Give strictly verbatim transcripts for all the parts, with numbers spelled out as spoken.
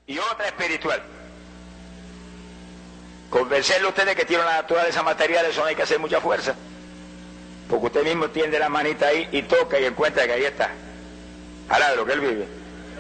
y otra espiritual. Convencerle a usted de que tiene una naturaleza material, eso no hay que hacer mucha fuerza, porque usted mismo tiende la manita ahí y toca y encuentra que ahí está. Ahora de lo que él vive.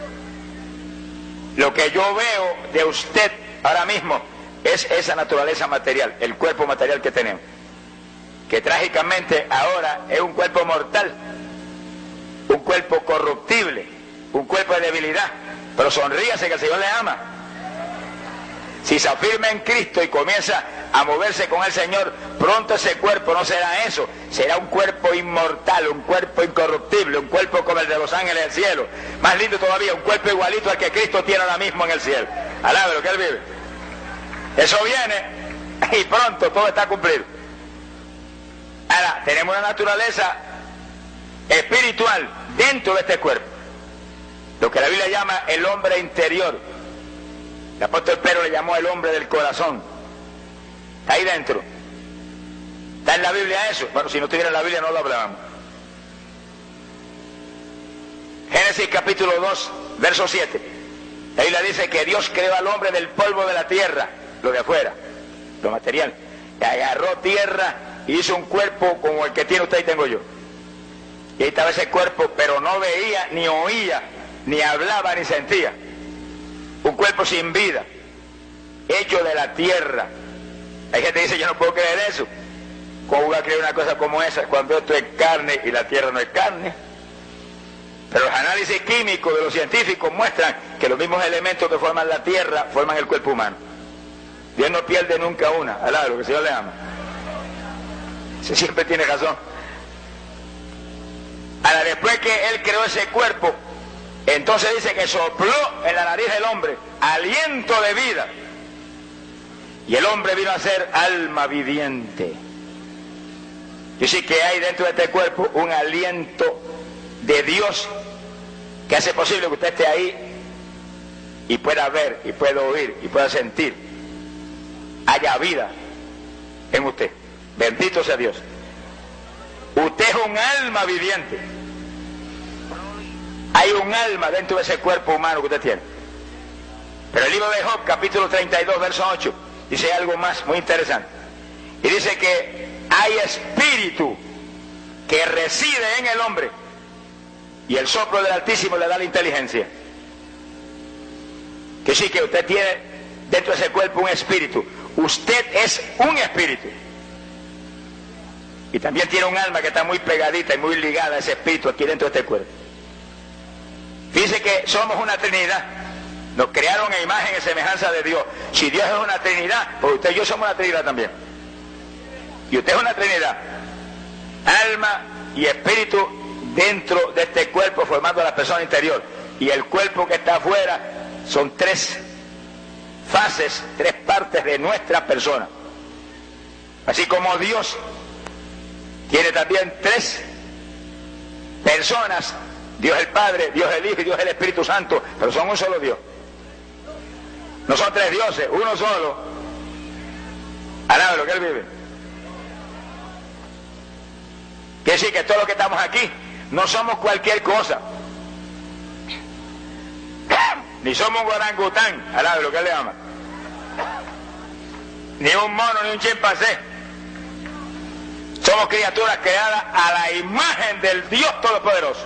Lo que yo veo de usted ahora mismo es esa naturaleza material, el cuerpo material que tenemos, que trágicamente ahora es un cuerpo mortal, un cuerpo corruptible, un cuerpo de debilidad. Pero sonríase que el Señor le ama. Si se afirma en Cristo y comienza a moverse con el Señor, pronto ese cuerpo no será eso, será un cuerpo inmortal, un cuerpo incorruptible, un cuerpo como el de los ángeles del cielo. Más lindo todavía, un cuerpo igualito al que Cristo tiene ahora mismo en el cielo. Alabe lo que Él vive. Eso viene y pronto todo está cumplido. Ahora, tenemos una naturaleza espiritual dentro de este cuerpo, lo que la Biblia llama el hombre interior. El apóstol Pedro le llamó el hombre del corazón. Está ahí dentro. ¿Está en la Biblia eso? Bueno, si no estuviera en la Biblia no lo hablábamos. Génesis capítulo dos, verso siete. La Biblia dice que Dios creó al hombre del polvo de la tierra, lo de afuera, lo material. Y agarró tierra y hizo un cuerpo como el que tiene usted y tengo yo. Y ahí estaba ese cuerpo, pero no veía, ni oía, ni hablaba, ni sentía. Un cuerpo sin vida, hecho de la tierra. Hay gente que dice, yo no puedo creer eso. ¿Cómo va a creer una cosa como esa cuando esto es carne y la tierra no es carne? Pero los análisis químicos de los científicos muestran que los mismos elementos que forman la tierra forman el cuerpo humano. Dios no pierde nunca una. Alá, lo que el Señor le ama. Se siempre tiene razón. Ahora, después que Él creó ese cuerpo, entonces dice que sopló en la nariz del hombre aliento de vida. Y el hombre vino a ser alma viviente. Y sí que hay dentro de este cuerpo un aliento de Dios que hace posible que usted esté ahí y pueda ver, y pueda oír, y pueda sentir. Haya vida en usted. Bendito sea Dios. Usted es un alma viviente. Hay un alma dentro de ese cuerpo humano que usted tiene. Pero el libro de Job, capítulo treinta y dos, verso ocho, dice algo más muy interesante. Y dice que hay espíritu que reside en el hombre y el soplo del Altísimo le da la inteligencia. Que sí, que usted tiene dentro de ese cuerpo un espíritu. Usted es un espíritu. Y también tiene un alma que está muy pegadita y muy ligada a ese espíritu aquí dentro de este cuerpo. Dice que somos una Trinidad. Nos crearon en imagen y semejanza de Dios. Si Dios es una Trinidad, pues usted y yo somos una Trinidad también. Y usted es una Trinidad. Alma y espíritu dentro de este cuerpo formando a la persona interior. Y el cuerpo que está afuera son tres fases, tres partes de nuestra persona. Así como Dios tiene también tres personas, Dios el Padre, Dios el Hijo y Dios el Espíritu Santo, pero son un solo Dios. No son tres dioses, uno solo. Alabe lo que Él vive. Quiere decir que todos los que estamos aquí no somos cualquier cosa. Ni somos un orangután, alabe lo que Él le ama. Ni un mono, ni un chimpancé. Somos criaturas creadas a la imagen del Dios Todopoderoso.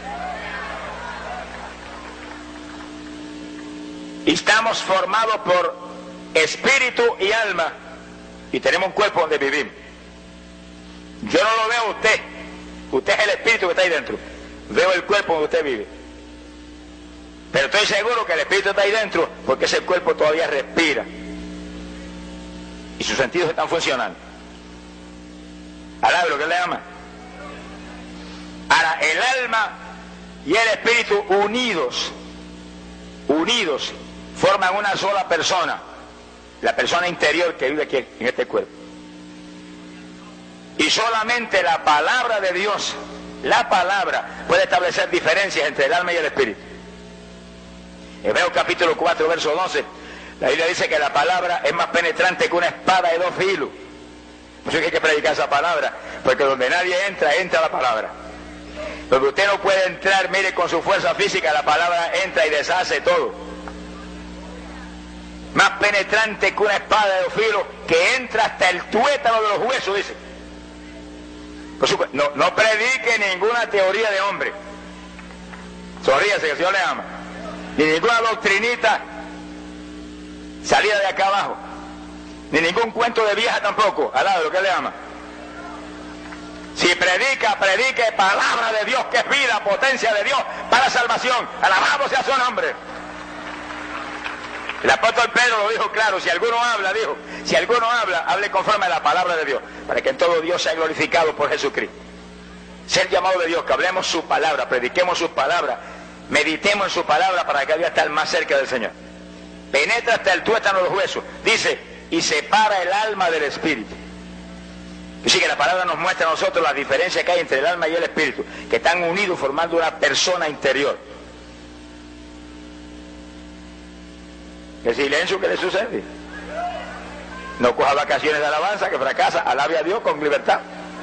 Y estamos formados por espíritu y alma. Y tenemos un cuerpo donde vivimos. Yo no lo veo a usted. Usted es el espíritu que está ahí dentro. Veo el cuerpo donde usted vive. Pero estoy seguro que el espíritu está ahí dentro porque ese cuerpo todavía respira. Y sus sentidos están funcionando. Alabe lo que Él le ama. Ahora, el alma y el espíritu unidos, unidos, forman una sola persona, la persona interior que vive aquí en este cuerpo. Y solamente la palabra de Dios, la palabra, puede establecer diferencias entre el alma y el espíritu. Hebreos capítulo cuatro, verso doce, la Biblia dice que la palabra es más penetrante que una espada de dos filos. Por eso es que hay que predicar esa palabra, porque donde nadie entra, entra la palabra. Donde usted no puede entrar, mire, con su fuerza física, la palabra entra y deshace todo. más penetrante que una espada de dos filos, que entra hasta el tuétano de los huesos, dice. Por supuesto, no, no predique ninguna teoría de hombre. Sonríase, que el Señor le ama. Ni ninguna doctrinita salida de acá abajo. Ni ningún cuento de vieja tampoco, al lado de lo que le ama. Si predica, predique palabra de Dios, que es vida, potencia de Dios para salvación. Alabado sea su nombre. El apóstol Pedro lo dijo claro: si alguno habla, dijo, si alguno habla, hable conforme a la palabra de Dios, para que en todo Dios sea glorificado por Jesucristo. Ser llamado de Dios, que hablemos su palabra, prediquemos su palabra, meditemos en su palabra para cada día estar más cerca del Señor. Penetra hasta el tuétano de los huesos, dice, y separa el alma del espíritu. Así que la palabra nos muestra a nosotros la diferencia que hay entre el alma y el espíritu, que están unidos formando una persona interior. ¿Qué silencio que le sucede? No coja vacaciones de alabanza, que fracasa. Alabe a Dios con libertad.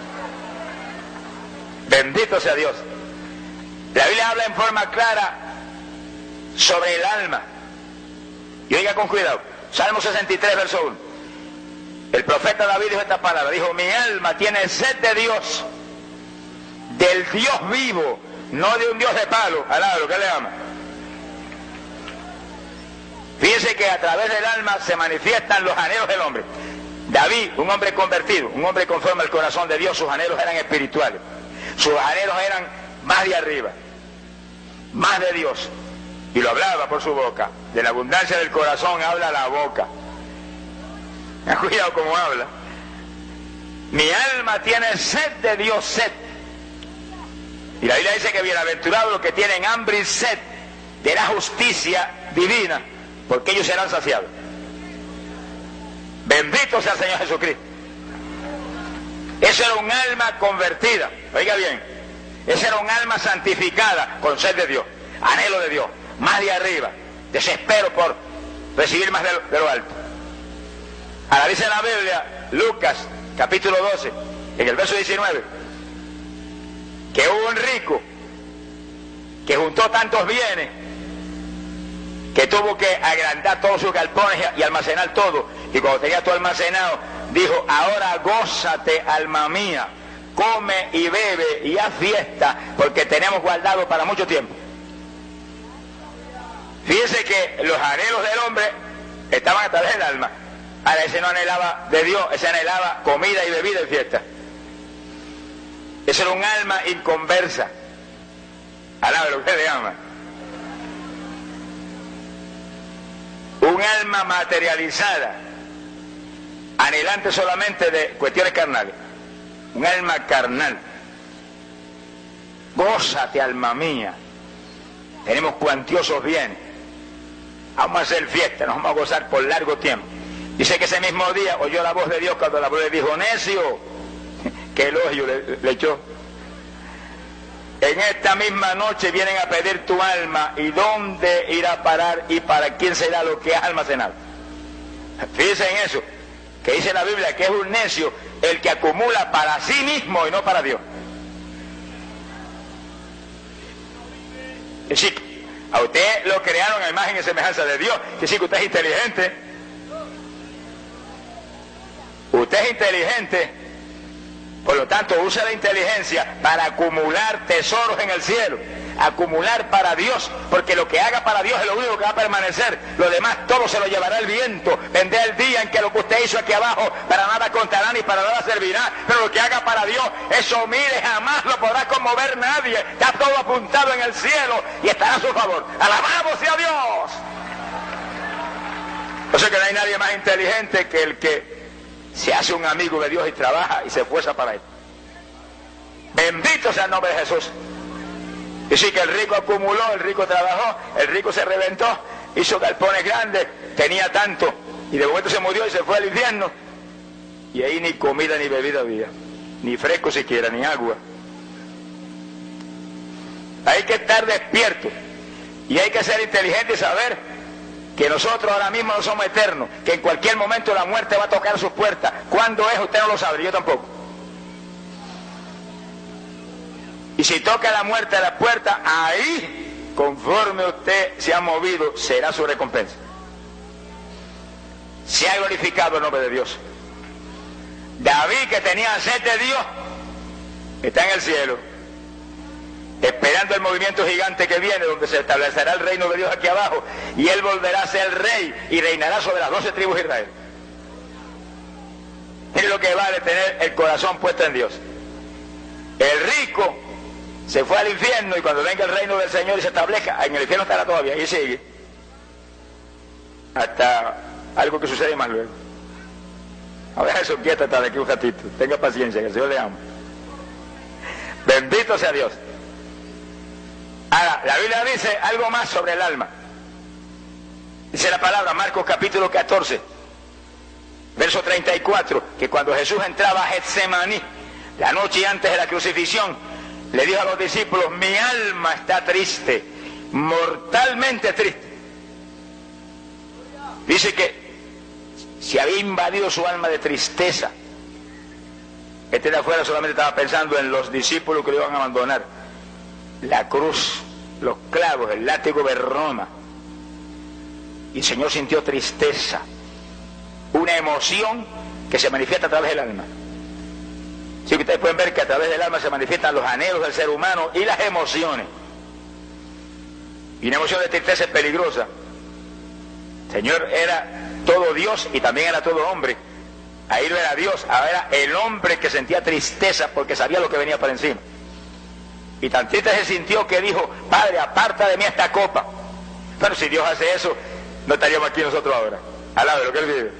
Bendito sea Dios. La Biblia habla en forma clara sobre el alma. Y oiga con cuidado. Salmo sesenta y tres, verso uno. El profeta David dijo esta palabra. Dijo: mi alma tiene sed de Dios, del Dios vivo, no de un Dios de palo. Alaba lo que le ama. Fíjense que a través del alma se manifiestan los anhelos del hombre. David, un hombre convertido, un hombre conforme al corazón de Dios, sus anhelos eran espirituales. Sus anhelos eran más de arriba, más de Dios. Y lo hablaba por su boca. De la abundancia del corazón habla la boca. Cuidado cómo habla. Mi alma tiene sed de Dios, sed. Y la Biblia dice que bienaventurados los que tienen hambre y sed de la justicia divina, porque ellos serán saciados. Bendito sea el Señor Jesucristo. Eso era un alma convertida. Oiga bien, esa era un alma santificada con sed de Dios, anhelo de Dios, más de arriba, desespero por recibir más de lo, de lo alto. Ahora dice la Biblia, Lucas capítulo doce, en el verso diecinueve, que hubo un rico que juntó tantos bienes que tuvo que agrandar todos sus galpones y almacenar todo. Y cuando tenía todo almacenado, dijo: ahora gózate, alma mía, come y bebe y haz fiesta, porque tenemos guardado para mucho tiempo. Fíjense que los anhelos del hombre estaban a través del alma. Ahora ese no anhelaba de Dios, ese anhelaba comida y bebida y fiesta. Ese era un alma inconversa. Alaba lo que le ama. Un alma materializada, anhelante solamente de cuestiones carnales. Un alma carnal. Gózate, alma mía. Tenemos cuantiosos bienes. Vamos a hacer fiesta, nos vamos a gozar por largo tiempo. Dice que ese mismo día oyó la voz de Dios cuando la voz le dijo: necio. Qué elogio le, le echó. En esta misma noche vienen a pedir tu alma, y dónde irá a parar y para quién será lo que has almacenado. Fíjense en eso, que dice la Biblia que es un necio el que acumula para sí mismo y no para Dios. Es decir, a usted lo crearon a imagen y semejanza de Dios. Es decir, que usted es inteligente. Usted es inteligente. Por lo tanto, usa la inteligencia para acumular tesoros en el cielo, acumular para Dios, porque lo que haga para Dios es lo único que va a permanecer. Lo demás todo se lo llevará el viento. Vendrá el día en que lo que usted hizo aquí abajo para nada contará ni para nada servirá, pero lo que haga para Dios, eso mire, jamás lo podrá conmover nadie. Está todo apuntado en el cielo y estará a su favor. ¡Alabado sea Dios! O sea que no hay nadie más inteligente que el que se hace un amigo de Dios y trabaja y se esfuerza para él. Bendito sea el nombre de Jesús. Y sí, que el rico acumuló, el rico trabajó, el rico se reventó, hizo galpones grandes, tenía tanto, y de momento se murió y se fue al infierno. Y ahí ni comida ni bebida había, ni fresco siquiera, ni agua. Hay que estar despierto y hay que ser inteligente y saber que nosotros ahora mismo no somos eternos, que en cualquier momento la muerte va a tocar sus puertas. ¿Cuándo es? Usted no lo sabe, yo tampoco. Y si toca la muerte a la puerta, ahí, conforme usted se ha movido, será su recompensa. Se ha glorificado el nombre de Dios. David, que tenía sed de Dios, está en el cielo, esperando el movimiento gigante que viene, donde se establecerá el reino de Dios aquí abajo, y él volverá a ser rey y reinará sobre las doce tribus de Israel. Mire lo que vale tener el corazón puesto en Dios. El rico se fue al infierno, y cuando venga el reino del Señor y se establezca, en el infierno estará todavía, y sigue hasta algo que sucede más luego. A ver, eso quieta hasta de aquí un ratito. Tenga paciencia, que el Señor le ama. Bendito sea Dios. Ahora, la Biblia dice algo más sobre el alma. Dice la palabra, Marcos capítulo catorce, verso treinta y cuatro, que cuando Jesús entraba a Getsemaní, la noche antes de la crucifixión, le dijo a los discípulos: mi alma está triste, mortalmente triste. Dice que se había invadido su alma de tristeza. Este de afuera solamente estaba pensando en los discípulos que lo iban a abandonar, la cruz, los clavos, el látigo de Roma. Y el Señor sintió tristeza, una emoción que se manifiesta a través del alma. Sí, que ustedes pueden ver que a través del alma se manifiestan los anhelos del ser humano y las emociones. Y una emoción de tristeza es peligrosa. El Señor era todo Dios y también era todo hombre. Ahí no era Dios, ahora era el hombre que sentía tristeza porque sabía lo que venía por encima. Y tan triste se sintió que dijo: Padre, aparta de mí esta copa. Pero si Dios hace eso, no estaríamos aquí nosotros ahora, al lado de lo que Él vive.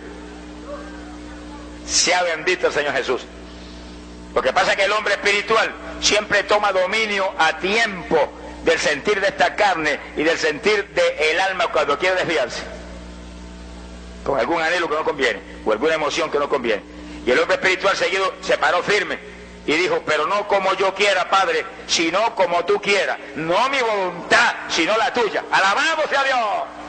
Sea bendito el Señor Jesús. Lo que pasa es que el hombre espiritual siempre toma dominio a tiempo del sentir de esta carne y del sentir del alma cuando quiere desviarse, con algún anhelo que no conviene, o alguna emoción que no conviene. Y el hombre espiritual seguido se paró firme y dijo: pero no como yo quiera, Padre, sino como tú quieras. No mi voluntad, sino la tuya. ¡Alabado sea Dios!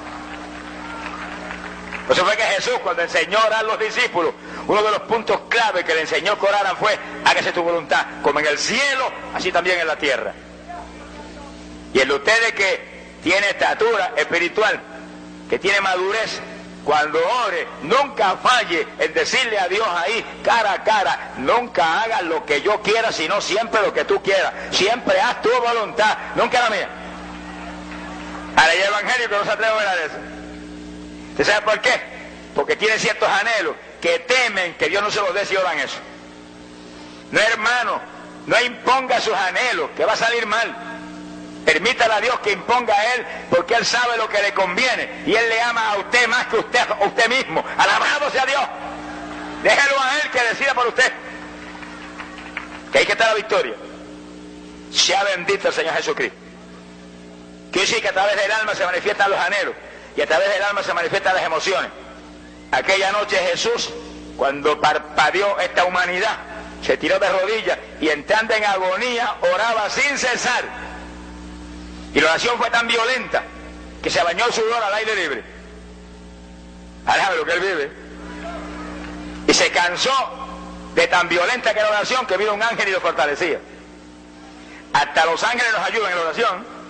Por eso fue que Jesús, cuando enseñó a orar a los discípulos, uno de los puntos clave que le enseñó que oraran fue: hágase tu voluntad, como en el cielo, así también en la tierra. Y el de ustedes que tiene estatura espiritual, que tiene madurez, cuando ore, nunca falle en decirle a Dios ahí, cara a cara: nunca hagas lo que yo quiera, sino siempre lo que tú quieras. Siempre haz tu voluntad, nunca la mía. Ahora hay evangélicos que no se atreven a ver eso. ¿Usted sabe por qué? Porque tienen ciertos anhelos que temen que Dios no se los dé si oran eso. No, hermano, no imponga sus anhelos, que va a salir mal. Permítale a Dios que imponga a Él, porque Él sabe lo que le conviene, y Él le ama a usted más que usted, a usted mismo. Alabado sea Dios. Déjelo a Él que decida por usted, que ahí que está la victoria. Sea bendito el Señor Jesucristo. Quiere decir que a través del alma se manifiestan los anhelos, y a través del alma se manifiestan las emociones. Aquella noche Jesús, cuando parpadeó esta humanidad, se tiró de rodillas y, entrando en agonía, oraba sin cesar. Y la oración fue tan violenta que se bañó el sudor al aire libre. Alaba lo que Él vive. Y se cansó de tan violenta que era la oración, que vino un ángel y lo fortalecía. Hasta los ángeles nos ayudan en la oración.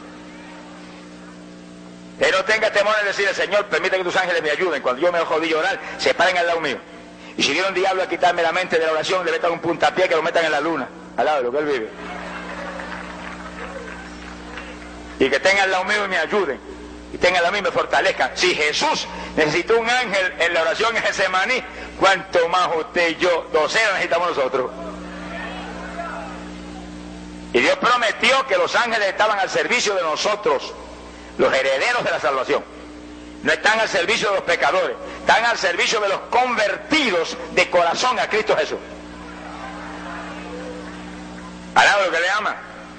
Que no tenga temor en decirle: Señor, permite que tus ángeles me ayuden. Cuando yo me jodí llorar, se paren al lado mío. Y si viene un diablo a quitarme la mente de la oración, le metan un puntapié, que lo metan en la luna. Alaba lo que Él vive. Y que tengan al lado mío y me ayuden, y tengan al lado mío y me fortalezcan. Si Jesús necesitó un ángel en la oración en Getsemaní, cuánto más usted y yo, docenas, necesitamos nosotros. Y Dios prometió que los ángeles estaban al servicio de nosotros, los herederos de la salvación. No están al servicio de los pecadores, están al servicio de los convertidos de corazón a Cristo Jesús. Alaba lo que le ama.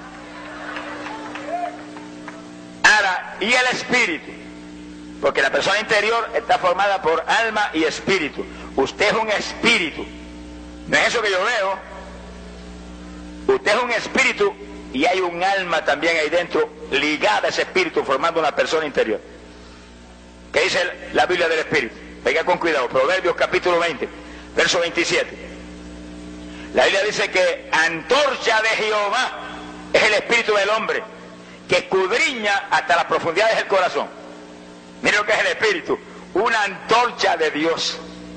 Ahora, y el espíritu, porque la persona interior está formada por alma y espíritu. Usted es un espíritu, no es eso que yo veo. Usted es un espíritu y hay un alma también ahí dentro, ligada a ese espíritu, formando una persona interior. ¿Qué dice la Biblia del espíritu? Venga con cuidado, Proverbios capítulo veinte, verso veintisiete. La Biblia dice que antorcha de Jehová es el espíritu del hombre, que escudriña hasta las profundidades del corazón. Mire lo que es el espíritu: una antorcha de Dios.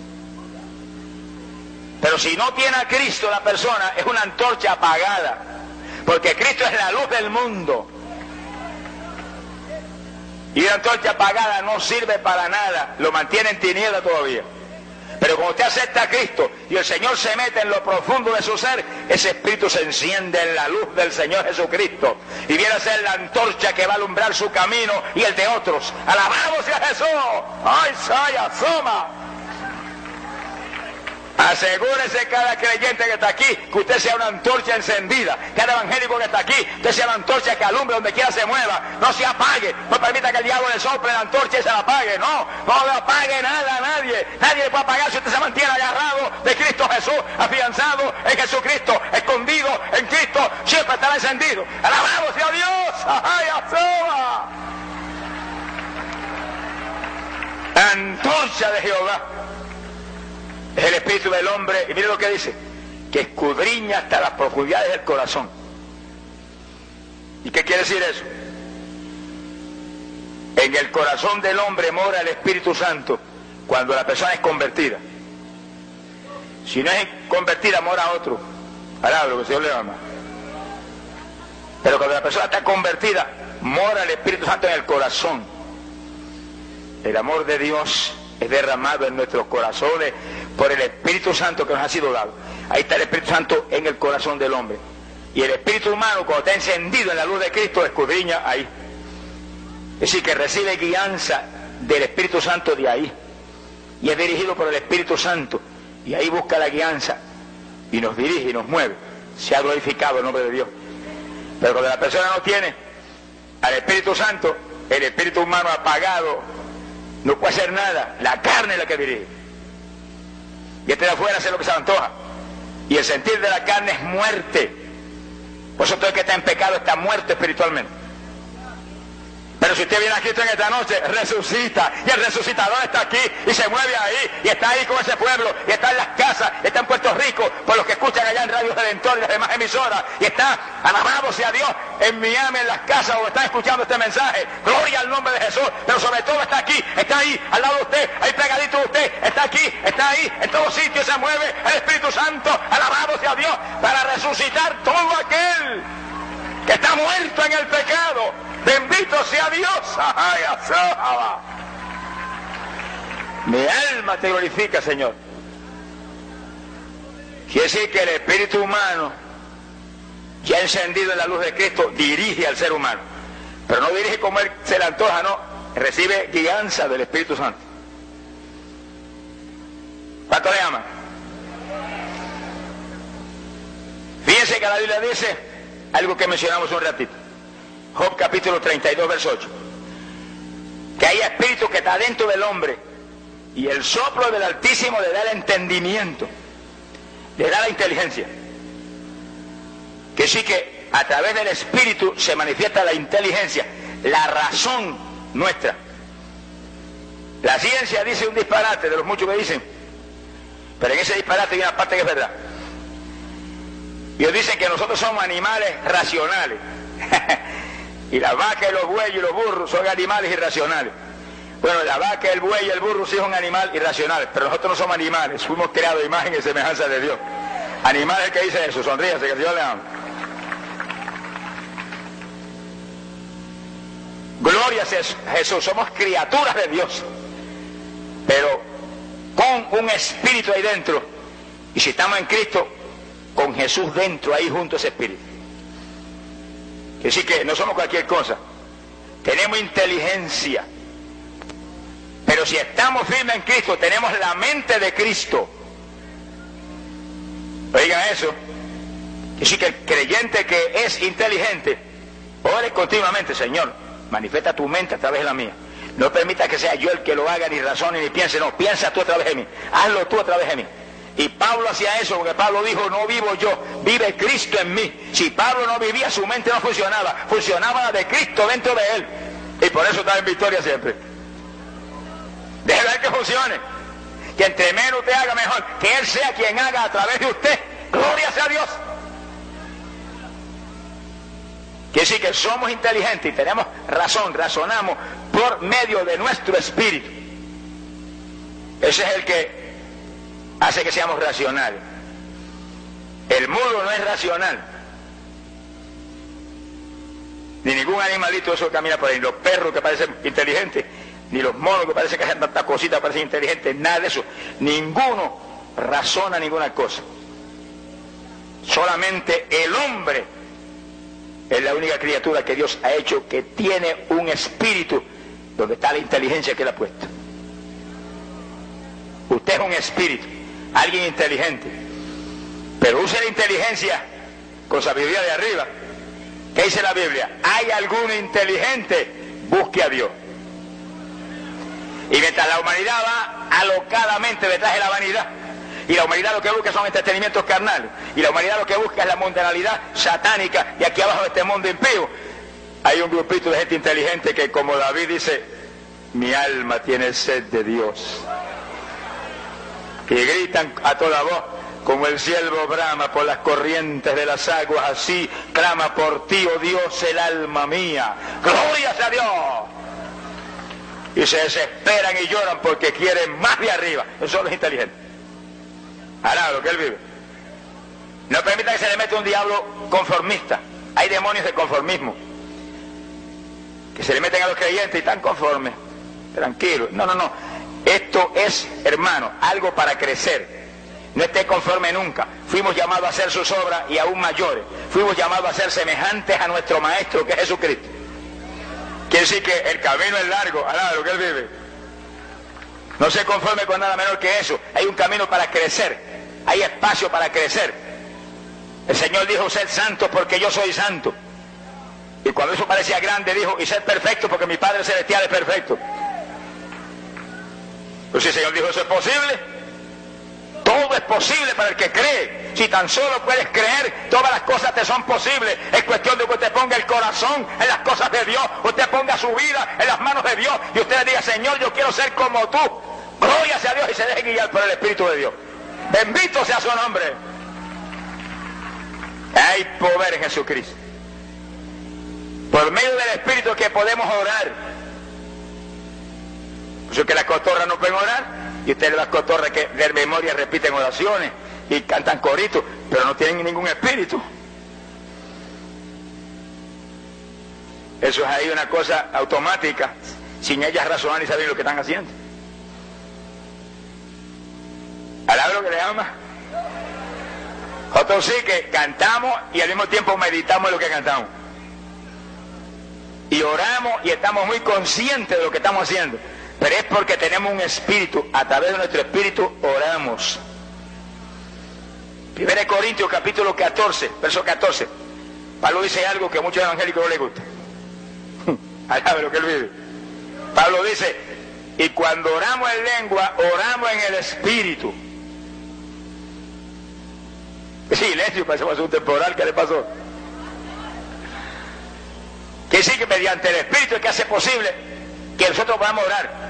Pero si no tiene a Cristo, la persona es una antorcha apagada, porque Cristo es la luz del mundo. Y una antorcha apagada no sirve para nada, lo mantiene en tiniebla todavía. Pero cuando usted acepta a Cristo y el Señor se mete en lo profundo de su ser, ese espíritu se enciende en la luz del Señor Jesucristo y viene a ser la antorcha que va a alumbrar su camino y el de otros. ¡Alabamos a Jesús! ¡Ay, soy asoma! Asegúrese cada creyente que está aquí que usted sea una antorcha encendida. Cada evangélico que está aquí, usted sea una antorcha que alumbre donde quiera se mueva. No se apague, no permita que el diablo le sople la antorcha y se la apague. No, no le apague nada a nadie. Nadie le puede apagar si usted se mantiene agarrado de Cristo Jesús, afianzado en Jesucristo, escondido en Cristo, siempre estará encendido. ¡Alabamos a Dios! ¡Ay, asoma! Antorcha de Jehová es el espíritu del hombre, y mire lo que dice, que escudriña hasta las profundidades del corazón. ¿Y qué quiere decir eso? En el corazón del hombre mora el Espíritu Santo cuando la persona es convertida. Si no es convertida, mora otro. Alaba lo que el Señor le ama. Pero cuando la persona está convertida, mora el Espíritu Santo en el corazón. El amor de Dios es derramado en nuestros corazones por el Espíritu Santo que nos ha sido dado. Ahí está el Espíritu Santo en el corazón del hombre. Y el espíritu humano, cuando está encendido en la luz de Cristo, escudriña ahí. Es decir, que recibe guianza del Espíritu Santo de ahí. Y es dirigido por el Espíritu Santo. Y ahí busca la guianza. Y nos dirige y nos mueve. Se ha glorificado el nombre de Dios. Pero cuando la persona no tiene al Espíritu Santo, el espíritu humano apagado no puede hacer nada. La carne es la que dirige. Y este de afuera hace lo que se le antoja. Y el sentir de la carne es muerte. Por eso todo el que está en pecado está muerto espiritualmente. Pero si usted viene a Cristo en esta noche, resucita. Y el resucitador está aquí y se mueve ahí. Y está ahí con ese pueblo. Y está en las casas. Y está en Puerto Rico. Por los que escuchan allá en Radio Redentor y las demás emisoras. Y está, alabado sea Dios, en Miami, en las casas donde están escuchando este mensaje. Gloria al nombre de Jesús. Pero sobre todo está aquí. Está ahí, al lado de usted. Ahí pegadito de usted. Está aquí, está ahí. En todos sitios se mueve el Espíritu Santo. Alabado sea Dios. Para resucitar todo aquel que está muerto en el pecado. Bendito sea Dios. Ay, asaba. Mi alma te glorifica, Señor. Quiere decir que el espíritu humano, ya encendido en la luz de Cristo, dirige al ser humano. Pero no dirige como él se le antoja, no. Recibe guianza del Espíritu Santo. ¿Cuánto le ama? Fíjense que la Biblia dice algo que mencionamos un ratito. Job capítulo treinta y dos, verso ocho. Que hay espíritu que está dentro del hombre y el soplo del Altísimo le da el entendimiento, le da la inteligencia. Que sí que a través del espíritu se manifiesta la inteligencia, la razón nuestra. La ciencia dice un disparate de los muchos que dicen, pero en ese disparate hay una parte que es verdad. Ellos dicen que nosotros somos animales racionales. Y la vaca, y los bueyes y los burros son animales irracionales. Bueno, la vaca, el buey y el burro sí son animales irracionales, pero nosotros no somos animales, fuimos creados a imagen y semejanza de Dios. Animales que dicen eso, sonríase, que el Señor le ama. Gloria a Jesús, somos criaturas de Dios, pero con un espíritu ahí dentro. Y si estamos en Cristo, con Jesús dentro, ahí junto a ese espíritu. Es decir, que no somos cualquier cosa. Tenemos inteligencia. Pero si estamos firmes en Cristo, tenemos la mente de Cristo. Oigan eso. Es decir, que el creyente que es inteligente, ore continuamente, Señor, manifiesta tu mente a través de la mía. No permita que sea yo el que lo haga, ni razone, ni piense. No, piensa tú a través de mí. Hazlo tú a través de mí. Y Pablo hacía eso, porque Pablo dijo, no vivo yo, vive Cristo en mí. Si Pablo no vivía, su mente no funcionaba, funcionaba la de Cristo dentro de él. Y por eso está en victoria siempre. Deje ver que funcione. Que entre menos usted haga, mejor. Que Él sea quien haga a través de usted. Gloria sea a Dios. Quiere decir que somos inteligentes y tenemos razón, razonamos por medio de nuestro espíritu. Ese es el que hace que seamos racionales. El mudo no es racional. Ni ningún animalito eso que camina por ahí, ni los perros que parecen inteligentes, ni los monos que parecen que hacen tantas cositas, parecen inteligentes, nada de eso. Ninguno razona ninguna cosa. Solamente el hombre es la única criatura que Dios ha hecho que tiene un espíritu donde está la inteligencia que Él ha puesto. Usted es un espíritu, alguien inteligente, pero use la inteligencia con sabiduría de arriba. ¿Qué dice la Biblia? ¿Hay alguno inteligente? Busque a Dios. Y mientras la humanidad va alocadamente detrás de la vanidad, y la humanidad lo que busca son entretenimientos carnales, y la humanidad lo que busca es la mundanalidad satánica, y aquí abajo de este mundo impío, hay un grupito de gente inteligente que, como David dice, mi alma tiene sed de Dios. Y gritan a toda voz, como el ciervo brama por las corrientes de las aguas, así clama por ti, oh Dios, el alma mía. ¡Gloria a Dios! Y se desesperan y lloran porque quieren más de arriba. Esos son los inteligentes. Hará lo que él vive. No permita que se le meta un diablo conformista. Hay demonios de conformismo que se le meten a los creyentes y están conformes, tranquilos. No, no, no. Esto es, hermano, algo para crecer. No esté conforme nunca. Fuimos llamados a hacer sus obras y aún mayores. Fuimos llamados a ser semejantes a nuestro Maestro, que es Jesucristo. Quiere decir que el camino es largo, hará lo que él vive. No se conforme con nada menor que eso. Hay un camino para crecer. Hay espacio para crecer. El Señor dijo, sed santos porque yo soy santo. Y cuando eso parecía grande, dijo, y sed perfectos porque mi Padre Celestial es perfecto. Pues si el Señor dijo, eso es posible. Todo es posible para el que cree. Si tan solo puedes creer, todas las cosas te son posibles. Es cuestión de que usted ponga el corazón en las cosas de Dios, usted ponga su vida en las manos de Dios y usted le diga, Señor, yo quiero ser como tú. Gloria sea a Dios, y se deje guiar por el Espíritu de Dios. Bendito sea su nombre. Hay poder en Jesucristo. Por medio del Espíritu es que podemos orar. Por eso es que las cotorras no pueden orar. Y ustedes las cotorras que de memoria repiten oraciones y cantan coritos, pero no tienen ningún espíritu. Eso es ahí una cosa automática, sin ellas razonar ni saber lo que están haciendo. ¿Alaba lo que le llama? Nosotros sí que cantamos y al mismo tiempo meditamos en lo que cantamos. Y oramos y estamos muy conscientes de lo que estamos haciendo. Pero es porque tenemos un espíritu, a través de nuestro espíritu oramos. Primera de Corintios capítulo catorce, verso catorce. Pablo dice algo que a muchos evangélicos no les gusta. Alaba lo que él vive. Pablo dice, y cuando oramos en lengua, oramos en el espíritu. Silencio, pasamos un temporal, ¿qué le pasó? Que sí que mediante el espíritu es que hace posible que nosotros podamos orar.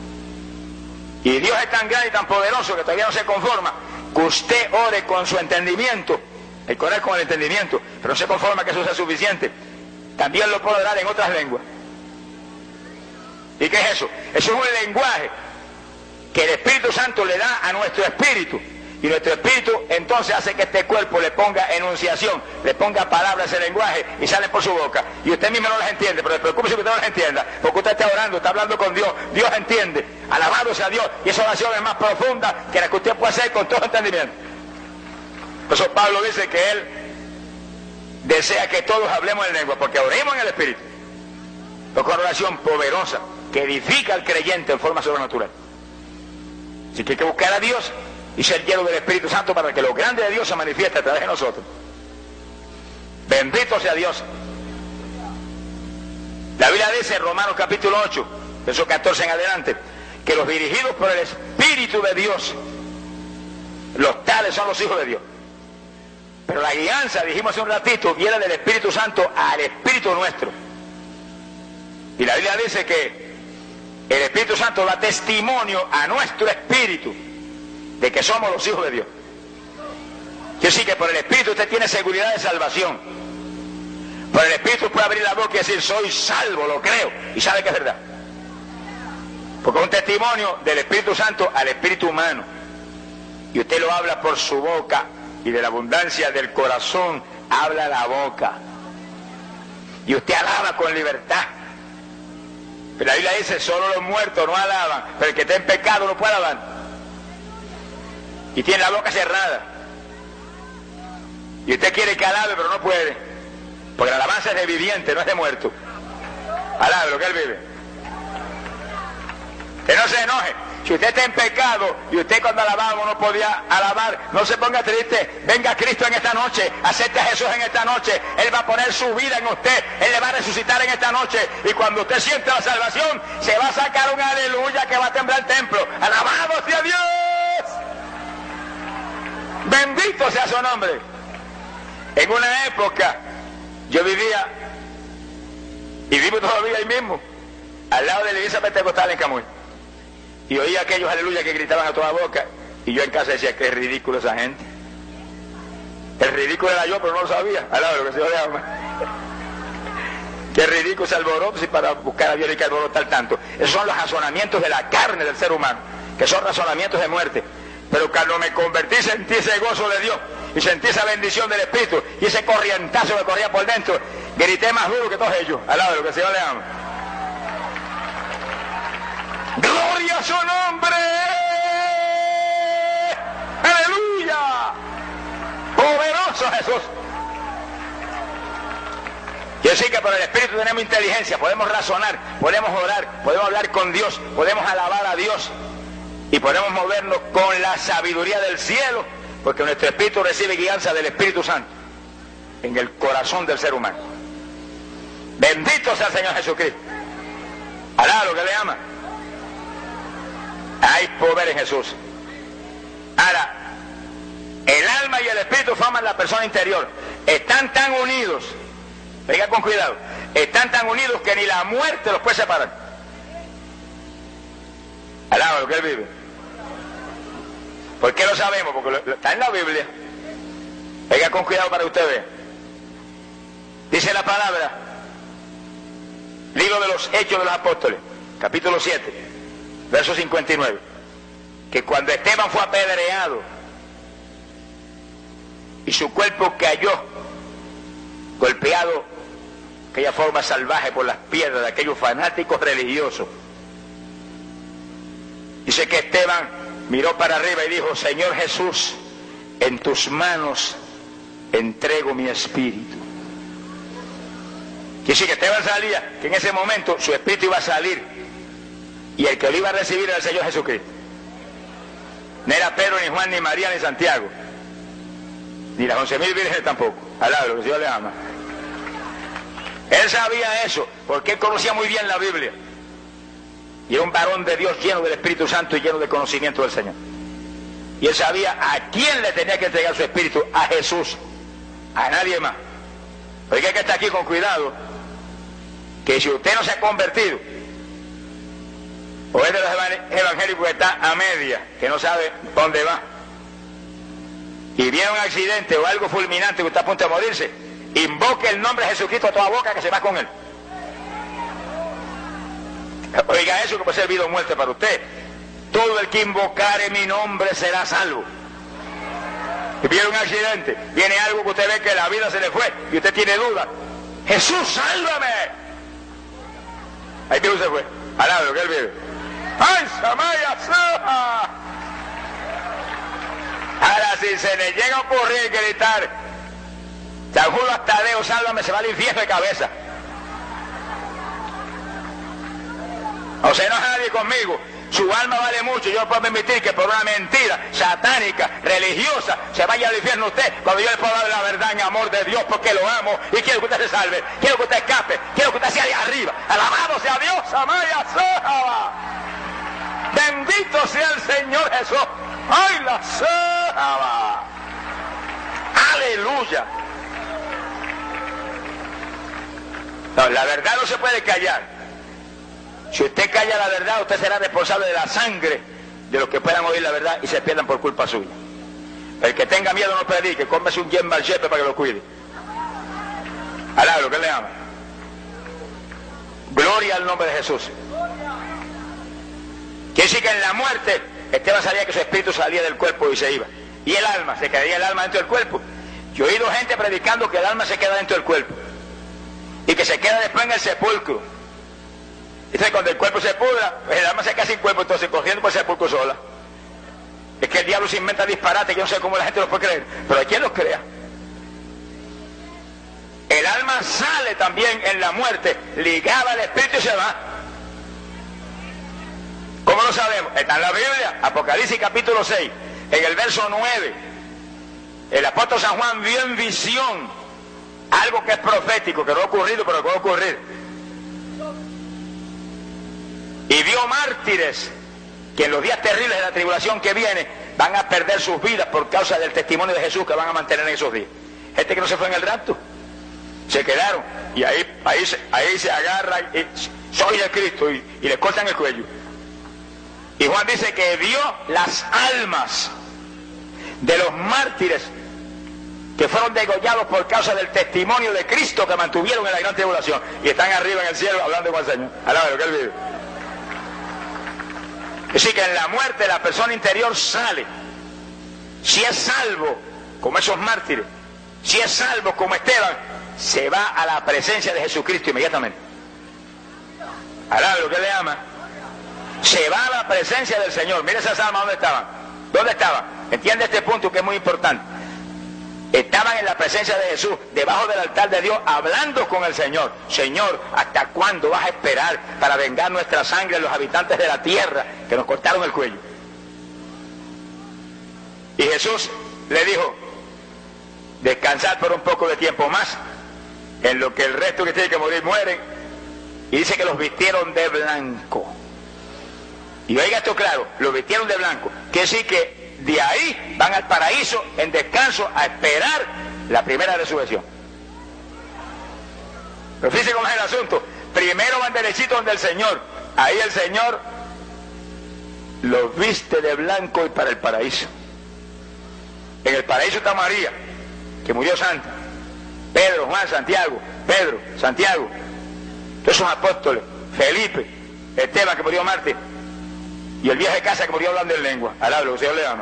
Y Dios es tan grande y tan poderoso que todavía no se conforma que usted ore con su entendimiento. El que ora con el entendimiento, pero no se conforma que eso sea suficiente. También lo puede orar en otras lenguas. ¿Y qué es eso? Eso es un lenguaje que el Espíritu Santo le da a nuestro espíritu. Y nuestro espíritu entonces hace que este cuerpo le ponga enunciación, le ponga palabras, ese lenguaje, y sale por su boca. Y usted mismo no las entiende, pero preocúpese que usted no las entienda, porque usted está orando, está hablando con Dios, Dios entiende, alabado sea Dios, y esa oración es más profunda que la que usted puede hacer con todo entendimiento. Por eso Pablo dice que él desea que todos hablemos en lengua, porque oremos en el espíritu. Porque es una oración poderosa, que edifica al creyente en forma sobrenatural. Así que hay que buscar a Dios y ser lleno del Espíritu Santo para que lo grande de Dios se manifieste a través de nosotros. Bendito sea Dios. La Biblia dice en Romanos capítulo ocho, verso catorce en adelante, que los dirigidos por el Espíritu de Dios, los tales son los hijos de Dios. Pero la guianza, dijimos hace un ratito, viene del Espíritu Santo al Espíritu nuestro. Y la Biblia dice que el Espíritu Santo da testimonio a nuestro espíritu de que somos los hijos de Dios. Quiere decir que por el Espíritu usted tiene seguridad de salvación. Por el Espíritu puede abrir la boca y decir, soy salvo, lo creo, y sabe que es verdad. Porque es un testimonio del Espíritu Santo al espíritu humano. Y usted lo habla por su boca, y de la abundancia del corazón habla la boca. Y usted alaba con libertad. Pero la Biblia dice, solo los muertos no alaban, pero el que está en pecado no puede alabar. Y tiene la boca cerrada. Y usted quiere que alabe, pero no puede. Porque la alabanza es de viviente, no es de muerto. Alabe lo que él vive. Que no se enoje. Si usted está en pecado y usted cuando alababa no podía alabar, no se ponga triste. Venga Cristo en esta noche, acepte a Jesús en esta noche. Él va a poner su vida en usted, Él le va a resucitar en esta noche. Y cuando usted siente la salvación, se va a sacar un aleluya que va a temblar el templo. ¡Alabado sea Dios! Bendito sea su nombre. En una época yo vivía, y vivo todavía ahí mismo, al lado de la iglesia pentecostal en Camuy. Y oía aquellos aleluya que gritaban a toda boca, y yo en casa decía, qué ridículo esa gente. El ridículo era yo, pero no lo sabía. Al lado de lo que se yo le ama. Qué ridículo ese alboroto, si para buscar a Dios hay que alborotar tanto. Esos son los razonamientos de la carne del ser humano, que son razonamientos de muerte. Pero cuando me convertí sentí ese gozo de Dios, y sentí esa bendición del Espíritu, y ese corrientazo que corría por dentro, grité más duro que todos ellos, al lado de lo que el Señor le ama. ¡Gloria a su nombre! ¡Aleluya! ¡Poderoso Jesús! Yo sé que por el Espíritu tenemos inteligencia, podemos razonar, podemos orar, podemos hablar con Dios, podemos alabar a Dios y podemos movernos con la sabiduría del cielo, porque nuestro espíritu recibe guianza del Espíritu Santo en el corazón del ser humano. Bendito sea el Señor Jesucristo. Alá lo que le ama. Hay poder en Jesús. Ahora, el alma y el espíritu forman la persona interior. Están tan unidos, venga con cuidado, están tan unidos que ni la muerte los puede separar. Alaba lo que él vive. ¿Por qué lo sabemos? Porque lo, lo, está en la Biblia. Venga con cuidado para que usted vea. Dice la palabra, libro de los Hechos de los Apóstoles, capítulo siete, verso cincuenta y nueve, que cuando Esteban fue apedreado y su cuerpo cayó golpeado de aquella forma salvaje por las piedras de aquellos fanáticos religiosos, dice que Esteban miró para arriba y dijo, Señor Jesús, en tus manos entrego mi espíritu. Y sí que Esteban salía, que en ese momento su espíritu iba a salir, y el que lo iba a recibir era el Señor Jesucristo. No era Pedro, ni Juan, ni María, ni Santiago, ni las once mil vírgenes tampoco. Alá, lo que el Señor le ama. Él sabía eso, porque él conocía muy bien la Biblia. Y era un varón de Dios lleno del Espíritu Santo y lleno de conocimiento del Señor. Y él sabía a quién le tenía que entregar su espíritu, a Jesús, a nadie más. Porque hay que estar aquí con cuidado, que si usted no se ha convertido, o es de los evangélicos que está a media, que no sabe dónde va, y viene un accidente o algo fulminante que usted está a punto de morirse, invoque el nombre de Jesucristo a toda boca que se va con él. Oiga eso, que puede ser vida o muerte para usted. Todo el que invocare mi nombre será salvo. Y viene un accidente, viene algo que usted ve que la vida se le fue y usted tiene duda, Jesús, sálvame. Ahí Jesús se fue, al lado que él vive. ¡Ay, Samaya! Ahora, si se le llega a ocurrir gritar, San Judas Tadeo, sálvame, se va al infierno de cabeza. No se enoja nadie conmigo. Su alma vale mucho. Yo no puedo permitir que por una mentira satánica, religiosa, se vaya al infierno usted, cuando yo le puedo dar la verdad en amor de Dios, porque lo amo y quiero que usted se salve, quiero que usted escape, quiero que usted sea de arriba. Alabado sea Dios, Amaya Sahaba. Bendito sea el Señor Jesús. ¡Ay, la Sahaba! ¡Aleluya! No, la verdad no se puede callar. Si usted calla la verdad, usted será responsable de la sangre de los que puedan oír la verdad y se pierdan por culpa suya. El que tenga miedo no predique, cómese un yen balchepe para que lo cuide. Alá, lo que le ama. Gloria al nombre de Jesús. Quiere decir que en la muerte Esteban sabía que su espíritu salía del cuerpo y se iba. Y el alma, se quedaría el alma dentro del cuerpo. Yo he oído gente predicando que el alma se queda dentro del cuerpo y que se queda después en el sepulcro. Entonces cuando el cuerpo se pudra, el alma se queda sin cuerpo, entonces corriendo por el sepulcro sola. Es que el diablo se inventa disparates, yo no sé cómo la gente los puede creer, pero hay quien los crea. El alma sale también en la muerte, ligada al espíritu y se va. ¿Cómo lo sabemos? Está en la Biblia, Apocalipsis capítulo seis, en el verso nueve. El apóstol San Juan vio en visión algo que es profético, que no ha ocurrido, pero que va a ocurrir. Y vio mártires que en los días terribles de la tribulación que viene van a perder sus vidas por causa del testimonio de Jesús que van a mantener en esos días. Gente que no se fue en el rapto, se quedaron y ahí, ahí, ahí se agarran y soy de Cristo y, y le cortan el cuello. Y Juan dice que vio las almas de los mártires que fueron degollados por causa del testimonio de Cristo que mantuvieron en la gran tribulación y están arriba en el cielo hablando con el Señor. Alaba lo que él vive. Es decir, que en la muerte la persona interior sale. Si es salvo, como esos mártires, si es salvo como Esteban, se va a la presencia de Jesucristo inmediatamente. Alaba lo que él le ama. Se va a la presencia del Señor. Mira esas almas, ¿dónde estaban? ¿Dónde estaban? Entiende este punto que es muy importante. Estaban en la presencia de Jesús, debajo del altar de Dios, hablando con el Señor. Señor, ¿hasta cuándo vas a esperar para vengar nuestra sangre a los habitantes de la tierra que nos cortaron el cuello? Y Jesús le dijo, descansad por un poco de tiempo más, en lo que el resto que tiene que morir mueren. Y dice que los vistieron de blanco. Y oiga esto claro, los vistieron de blanco. Quiere decir que de ahí van al paraíso en descanso a esperar la primera resurrección. Pero fíjense cómo es el asunto. Primero van derechito donde el Señor. Ahí el Señor los viste de blanco y para el paraíso. En el paraíso está María, que murió santa. Pedro, Juan, Santiago, Pedro, Santiago. Todos esos apóstoles. Felipe, Esteban, que murió mártir. Y el viejo de casa que murió hablando en lengua. Alaba lo que el Señor le ama.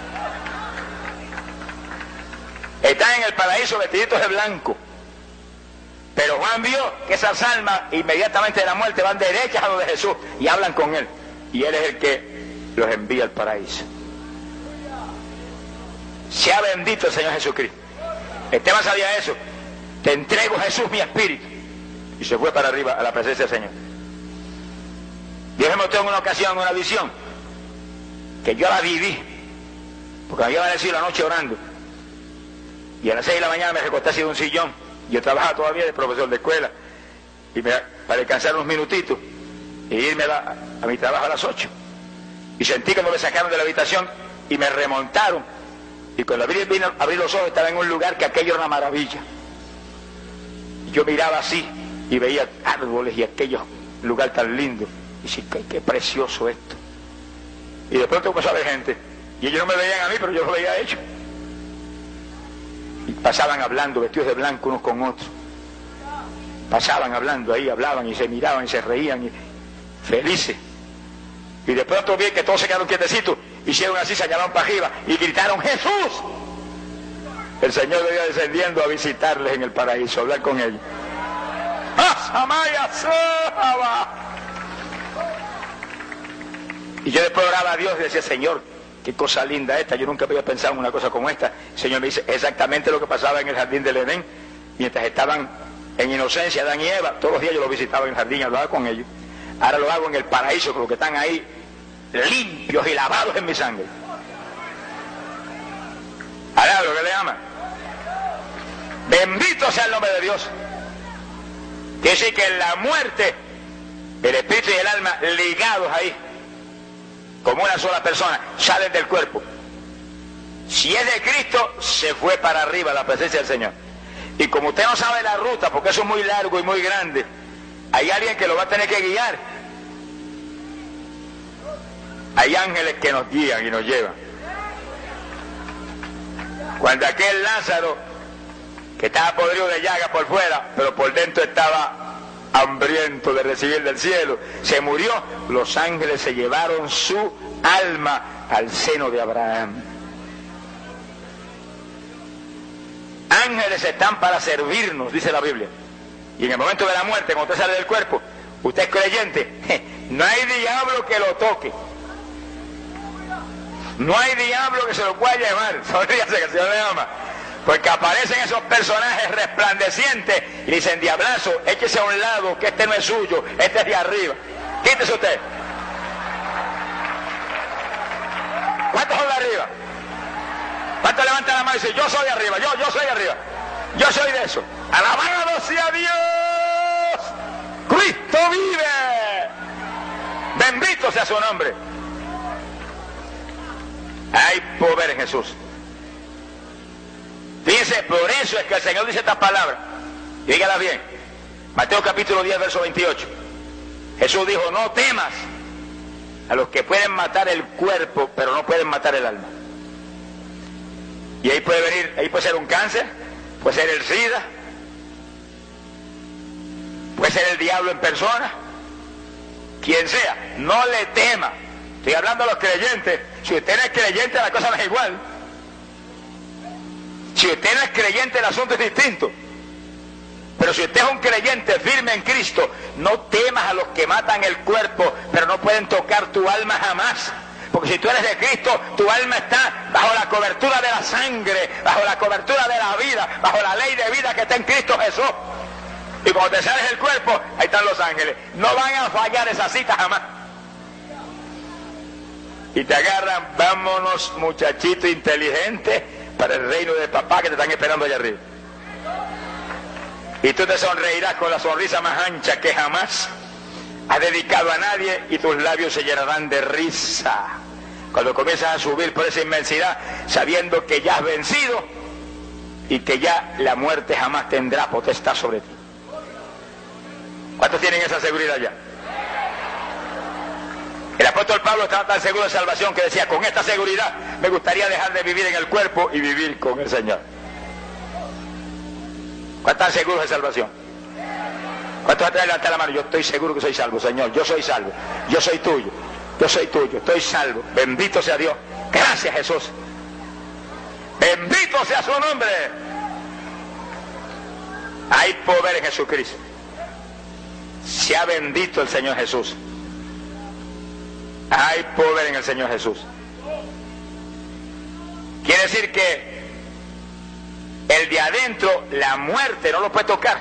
Están en el paraíso vestiditos de blanco. Pero Juan vio que esas almas inmediatamente de la muerte van derechas a lo de Jesús y hablan con él. Y él es el que los envía al paraíso. Sea bendito el Señor Jesucristo. Esteban sabía eso. Te entrego, Jesús, mi espíritu. Y se fue para arriba a la presencia del Señor. Dios me mostró en una ocasión, en una visión, que yo la viví, porque me iba a decir la noche orando, y a las seis de la mañana me recosté así de un sillón, yo trabajaba todavía de profesor de escuela, y me, para descansar unos minutitos, y irme a, la, a mi trabajo a las ocho, y sentí que me sacaron de la habitación, y me remontaron, y cuando abrí, vino, abrí los ojos estaba en un lugar que aquello era una maravilla, y yo miraba así, y veía árboles, y aquello lugar tan lindo, y sí, qué, qué precioso esto. Y de pronto empezó a ver gente. Y ellos no me veían a mí, pero yo lo veía a ellos. Y pasaban hablando, vestidos de blanco unos con otros. Pasaban hablando ahí, hablaban y se miraban y se reían, y felices. Y de pronto vi que todos se quedaron quietecitos, hicieron así, señalaron para arriba y gritaron, ¡Jesús! El Señor venía descendiendo a visitarles en el paraíso, a hablar con ellos. ¡Ah, Amaya, Saba! Y yo después oraba a Dios y decía, Señor, qué cosa linda esta, yo nunca había pensado en una cosa como esta. El Señor me dice, exactamente lo que pasaba en el jardín del Edén, mientras estaban en inocencia Adán y Eva, todos los días yo los visitaba en el jardín y hablaba con ellos. Ahora lo hago en el paraíso, con los que están ahí, limpios y lavados en mi sangre. Ahora lo que le ama. Bendito sea el nombre de Dios. Quiere decir que en la muerte, el espíritu y el alma ligados ahí, como una sola persona, salen del cuerpo. Si es de Cristo, se fue para arriba a la presencia del Señor. Y como usted no sabe la ruta, porque eso es muy largo y muy grande, hay alguien que lo va a tener que guiar. Hay ángeles que nos guían y nos llevan. Cuando aquel Lázaro, que estaba podrido de llaga por fuera, pero por dentro estaba hambriento de recibir del cielo, se murió, los ángeles se llevaron su alma al seno de Abraham. Ángeles están para servirnos, dice la Biblia. Y en el momento de la muerte, cuando usted sale del cuerpo, usted es creyente, no hay diablo que lo toque. No hay diablo que se lo pueda llevar. Sonríase que el Señor le ama. Porque aparecen esos personajes resplandecientes y dicen: diablazo, échese a un lado, que este no es suyo, este es de arriba. Quítese usted. ¿Cuántos son de arriba? ¿Cuántos levantan la mano y dicen: yo soy de arriba, yo, yo soy de arriba, yo soy de eso? ¡Alabado sea Dios! ¡Cristo vive! ¡Bendito sea su nombre! Hay poder en Jesús. Fíjense, por eso es que el Señor dice estas palabras. Y dígala bien. Mateo capítulo diez, verso veintiocho. Jesús dijo: no temas a los que pueden matar el cuerpo, pero no pueden matar el alma. Y ahí puede venir, ahí puede ser un cáncer, puede ser el SIDA, puede ser el diablo en persona, quien sea. No le tema. Estoy hablando a los creyentes. Si usted no es creyente, la cosa no es igual. Si usted no es creyente, el asunto es distinto. Pero si usted es un creyente firme en Cristo, no temas a los que matan el cuerpo, pero no pueden tocar tu alma jamás. Porque si tú eres de Cristo, tu alma está bajo la cobertura de la sangre, bajo la cobertura de la vida, bajo la ley de vida que está en Cristo Jesús. Y cuando te sales del cuerpo, ahí están los ángeles. No van a fallar esa cita jamás. Y te agarran: vámonos, muchachito inteligente, para el reino de papá que te están esperando allá arriba. Y tú te sonreirás con la sonrisa más ancha que jamás has dedicado a nadie, y tus labios se llenarán de risa cuando comienzas a subir por esa inmensidad, sabiendo que ya has vencido y que ya la muerte jamás tendrá potestad sobre ti. ¿Cuántos tienen esa seguridad ya? El apóstol Pablo estaba tan seguro de salvación que decía: con esta seguridad me gustaría dejar de vivir en el cuerpo y vivir con el Señor. ¿Cuántos están seguros de salvación? ¿Cuántos van a levantar la mano? Yo estoy seguro que soy salvo, Señor. Yo soy salvo. Yo soy tuyo. Yo soy tuyo. Estoy salvo. Bendito sea Dios. Gracias, Jesús. Bendito sea su nombre. Hay poder en Jesucristo. Sea bendito el Señor Jesús. Hay poder en el Señor Jesús. Quiere decir que el de adentro, la muerte no lo puede tocar.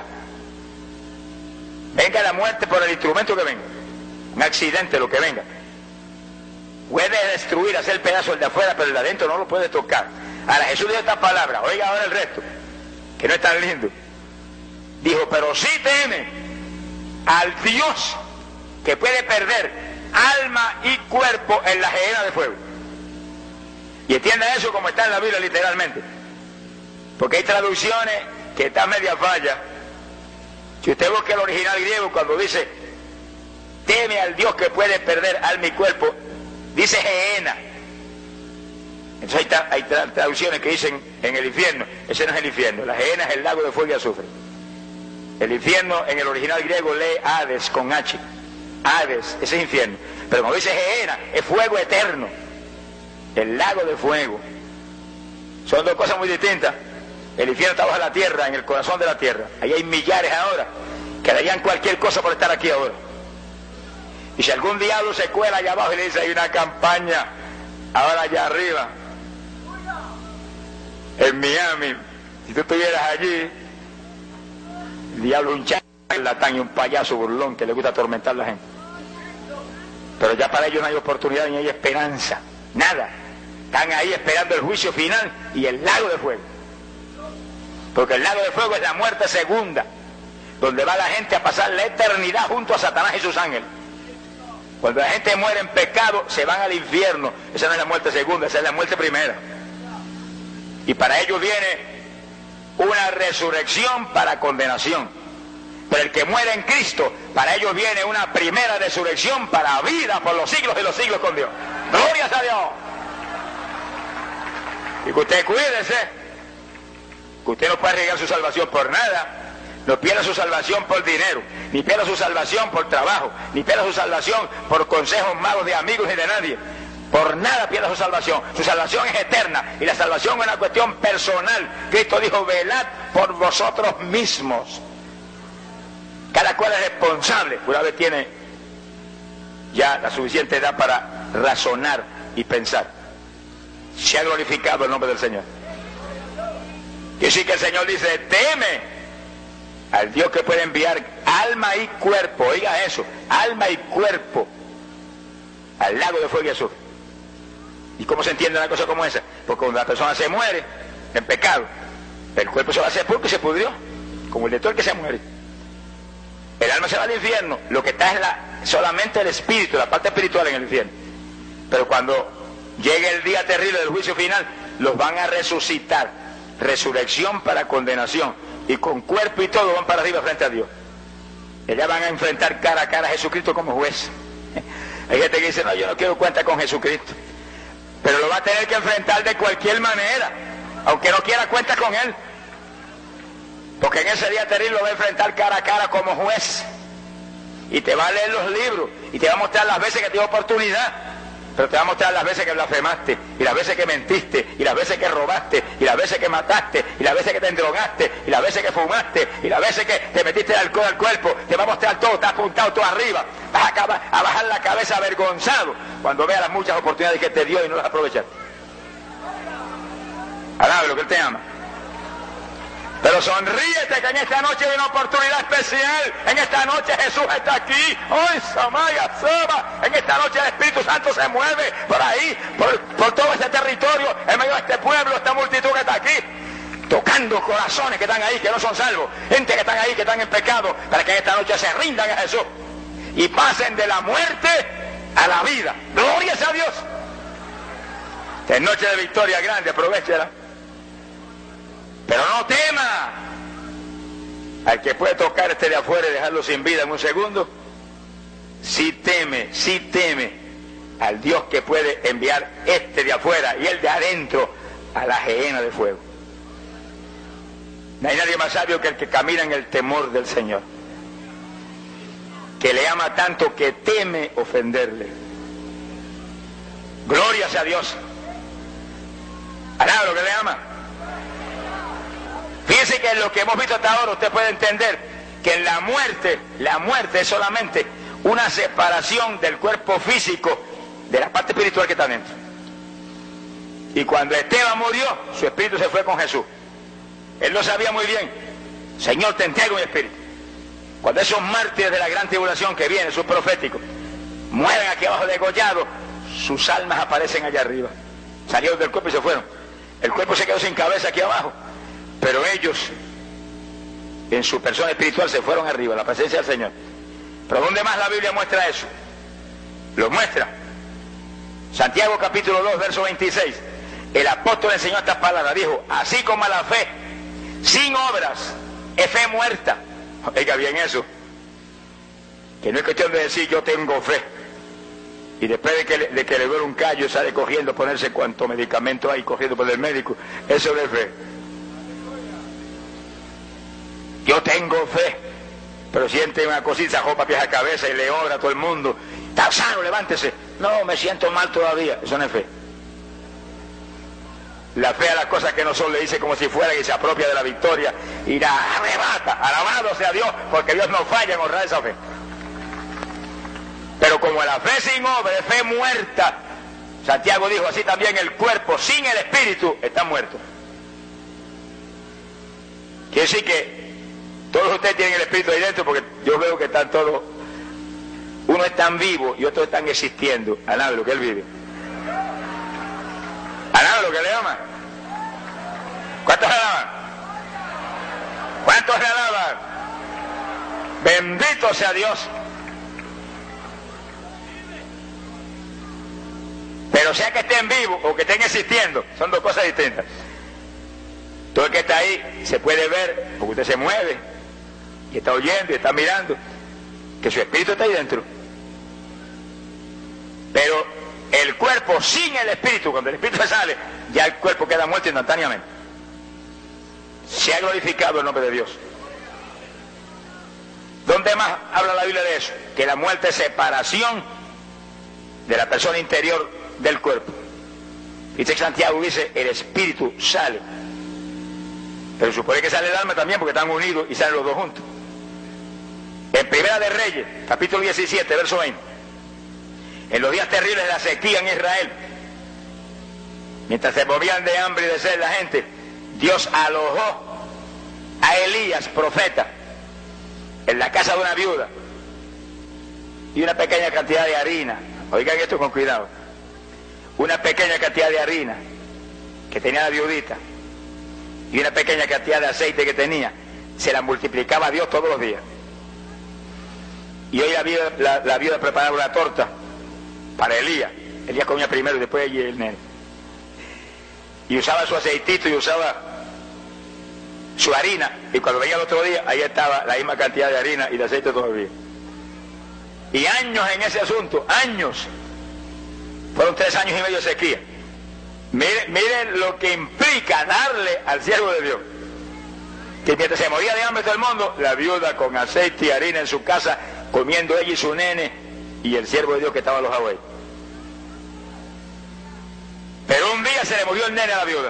Venga la muerte por el instrumento que venga, un accidente, lo que venga, puede destruir, hacer pedazo el de afuera, pero el de adentro no lo puede tocar. Ahora Jesús dijo esta palabra, oiga ahora el resto, que no es tan lindo. Dijo: pero sí teme al Dios que puede perder alma y cuerpo en la gehenna de fuego. Y entienda eso como está en la Biblia literalmente, porque hay traducciones que están media falla. Si usted busca el original griego, cuando dice teme al Dios que puede perder alma y cuerpo, dice gehenna. Entonces hay, hay tra traducciones que dicen en el infierno. Ese no es el infierno, la gehenna es el lago de fuego y azufre. El infierno en el original griego lee Hades con H. Hades, ese es infierno. Pero como dice gehenna, es fuego eterno, el lago de fuego. Son dos cosas muy distintas. El infierno está bajo la tierra, en el corazón de la tierra. Ahí hay millares ahora que darían cualquier cosa por estar aquí ahora. Y si algún diablo se cuela allá abajo y le dice: hay una campaña ahora allá arriba, en Miami, si tú estuvieras allí, el diablo un charlatán y un payaso burlón que le gusta atormentar a la gente. Pero ya para ellos no hay oportunidad ni hay esperanza, nada. Están ahí esperando el juicio final y el lago de fuego. Porque el lago de fuego es la muerte segunda, donde va la gente a pasar la eternidad junto a Satanás y sus ángeles. Cuando la gente muere en pecado, se van al infierno. Esa no es la muerte segunda, esa es la muerte primera. Y para ellos viene una resurrección para condenación. Pero el que muere en Cristo, para ellos viene una primera resurrección para vida por los siglos de los siglos con Dios. ¡Glorias a Dios! Y que usted cuídese, que usted no puede arriesgar su salvación por nada, No pierda su salvación por dinero, ni pierda su salvación por trabajo, ni pierda su salvación por consejos malos de amigos ni de nadie. Por nada pierda su salvación. Su salvación es eterna y la salvación es una cuestión personal. Cristo dijo, velad por vosotros mismos. Cada cual es responsable. Una vez tiene ya la suficiente edad para razonar y pensar. Se ha glorificado el nombre del Señor. Y sí que el Señor dice, teme al Dios que puede enviar alma y cuerpo, oiga eso, alma y cuerpo al lago de fuego y azufre. ¿Y cómo se entiende una cosa como esa? Porque cuando la persona se muere en pecado, el cuerpo se va a hacer porque se pudrió, como el de todo el que se muere. El alma se va al infierno, lo que está es la, solamente el espíritu, la parte espiritual en el infierno. Pero cuando llegue el día terrible del juicio final, los van a resucitar, resurrección para condenación. Y con cuerpo y todo van para arriba frente a Dios. Ellas van a enfrentar cara a cara a Jesucristo como juez. Hay gente que dice, no, yo no quiero cuenta con Jesucristo. Pero lo va a tener que enfrentar de cualquier manera, aunque no quiera cuenta con Él. Porque en ese día terrible lo va a enfrentar cara a cara como juez. Y te va a leer los libros, y te va a mostrar las veces que te dio oportunidad. Pero te va a mostrar las veces que blasfemaste, y las veces que mentiste, y las veces que robaste, y las veces que mataste, y las veces que te endrogaste, y las veces que fumaste, y las veces que te metiste el alcohol al cuerpo. Te va a mostrar todo, está apuntado todo arriba. Vas a, acabar, a bajar la cabeza avergonzado cuando veas las muchas oportunidades que te dio y no las aprovechaste. Alabe lo que Él te ama. Pero sonríete que en esta noche hay una oportunidad especial. En esta noche Jesús está aquí. ¡Hoy Samaya Soba! En esta noche el Espíritu Santo se mueve por ahí, por, por todo este territorio, en medio de este pueblo, esta multitud que está aquí, tocando corazones que están ahí, que no son salvos, gente que están ahí, que están en pecado, para que en esta noche se rindan a Jesús y pasen de la muerte a la vida. ¡Gloria a Dios! Esta es noche de victoria grande, aprovéchela. Pero no tema al que puede tocar este de afuera y dejarlo sin vida en un segundo. Sí teme, sí teme al Dios que puede enviar este de afuera y el de adentro a la gehenna de fuego. No hay nadie más sabio que el que camina en el temor del Señor, que le ama tanto que teme ofenderle. Gloria sea a Dios. Hará lo que le ama. Fíjense que en lo que hemos visto hasta ahora usted puede entender que en la muerte, la muerte es solamente una separación del cuerpo físico de la parte espiritual que está dentro. Y cuando Esteban murió, su espíritu se fue con Jesús. Él lo sabía muy bien. Señor, te entrego mi espíritu. Cuando esos mártires de la gran tribulación que vienen, sus proféticos, mueren aquí abajo degollados, sus almas aparecen allá arriba. Salieron del cuerpo y se fueron. El cuerpo se quedó sin cabeza aquí abajo. Pero ellos, en su persona espiritual, se fueron arriba, en la presencia del Señor. ¿Pero dónde más la Biblia muestra eso? Lo muestra. Santiago capítulo dos, verso veintiséis. El apóstol enseñó estas palabras, dijo, así como la fe, sin obras, es fe muerta. Oiga bien eso. Que no es cuestión de decir yo tengo fe. Y después de que le, de que le duele un callo, sale corriendo a ponerse cuanto medicamento hay, corriendo por el médico. Eso no es fe. Yo tengo fe, pero siente una cosita, jopa pies a cabeza y le ora a todo el mundo. Está sano, levántese. No, me siento mal todavía. Eso no es fe. La fe a las cosas que no son le dice como si fuera y se apropia de la victoria y la arrebata. Alabado sea Dios, porque Dios no falla en honrar esa fe. Pero como la fe sin obra es fe muerta, Santiago dijo así también el cuerpo sin el espíritu está muerto. Quiere decir que todos ustedes tienen el espíritu ahí dentro, porque yo veo que están todos, unos están vivos y otros están existiendo. Alabe lo que él vive. Alabe lo que le ama. ¿Cuántos le alaban? ¿Cuántos le alaban? Bendito sea Dios. Pero sea que estén vivos o que estén existiendo, son dos cosas distintas. Todo el que está ahí se puede ver, porque usted se mueve y está oyendo y está mirando, que su espíritu está ahí dentro. Pero el cuerpo sin el espíritu, cuando el espíritu se sale, ya el cuerpo queda muerto instantáneamente. Se ha glorificado el nombre de Dios. ¿Dónde más habla la Biblia de eso? Que la muerte es separación de la persona interior del cuerpo. Dice que Santiago dice, el espíritu sale. Pero supone que sale el alma también porque están unidos y salen los dos juntos. En Primera de Reyes, capítulo diecisiete, verso veinte. En los días terribles de la sequía en Israel, mientras se movían de hambre y de sed la gente, Dios alojó a Elías, profeta, en la casa de una viuda y una pequeña cantidad de harina. Oigan esto con cuidado. Una pequeña cantidad de harina que tenía la viudita y una pequeña cantidad de aceite que tenía, se la multiplicaba a Dios todos los días. Y hoy la viuda, la, la viuda preparaba una torta para Elías. Elías comía primero y después allí el nene. Y usaba su aceitito y usaba su harina. Y cuando venía el otro día, ahí estaba la misma cantidad de harina y de aceite todavía. Y años en ese asunto, años. Fueron tres años y medio de sequía. Miren, miren lo que implica darle al siervo de Dios. Que mientras se moría de hambre todo el mundo, la viuda con aceite y harina en su casa, comiendo ella y su nene, y el siervo de Dios que estaba alojado ahí. Pero un día se le murió el nene a la viuda.